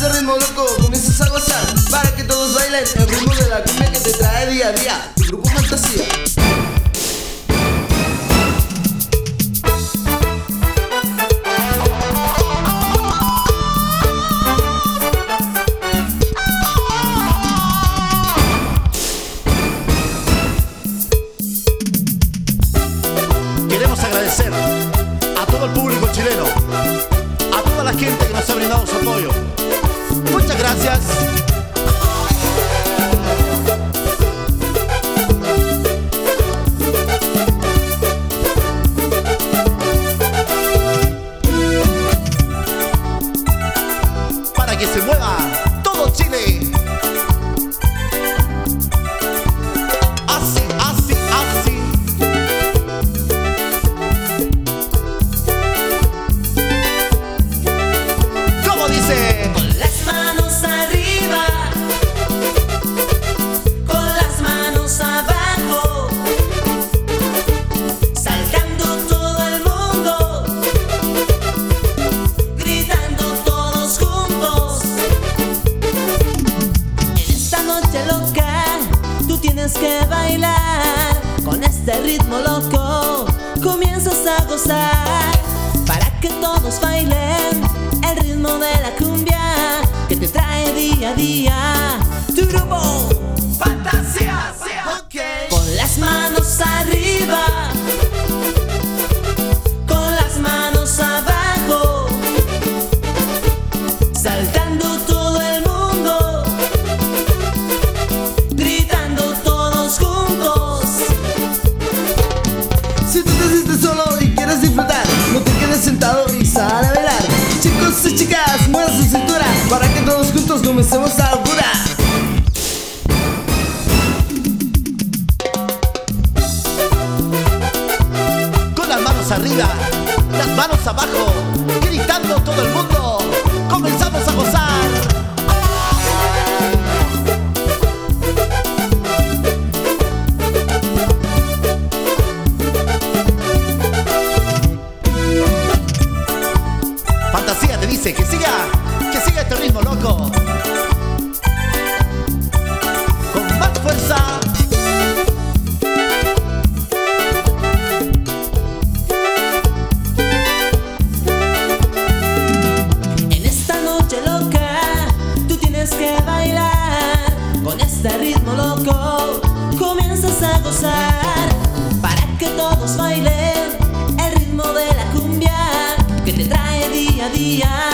este ritmo loco comienzas a gozar, para que todos bailen el ritmo de la cumbia que te trae día a día tu grupo Fantasía. Queremos agradecer a todo el público chileno, a toda la gente que nos ha brindado su apoyo. Muchas gracias. Para que se mueva todo Chile. Así, así, así. ¿Cómo dice? Con las manos arriba, con las manos abajo, saltando todo el mundo, gritando todos juntos. En esta noche loca, tú tienes que bailar. Con este ritmo loco, comienzas a gozar. Para que todos bailen el ritmo de la cumbia que te trae día a día tu grupo Fantasía. Con las manos arriba, con las manos abajo, saltando todo el mundo, gritando todos juntos. Si tú te sientes solo y quieres disfrutar, no te quedes sentado y sal a bailar. Chicos y chicas, muevan su cintura para que todos juntos comencemos a locura. Con las manos arriba, las manos abajo, gritando todo el mundo, comenzamos a gozar. Fantasía te dice que siga este ritmo loco. Con más fuerza. En esta noche loca, tú tienes que bailar. Con este ritmo loco, comienzas a gozar. Para que todos bailen el ritmo de la cumbia que te trae día a día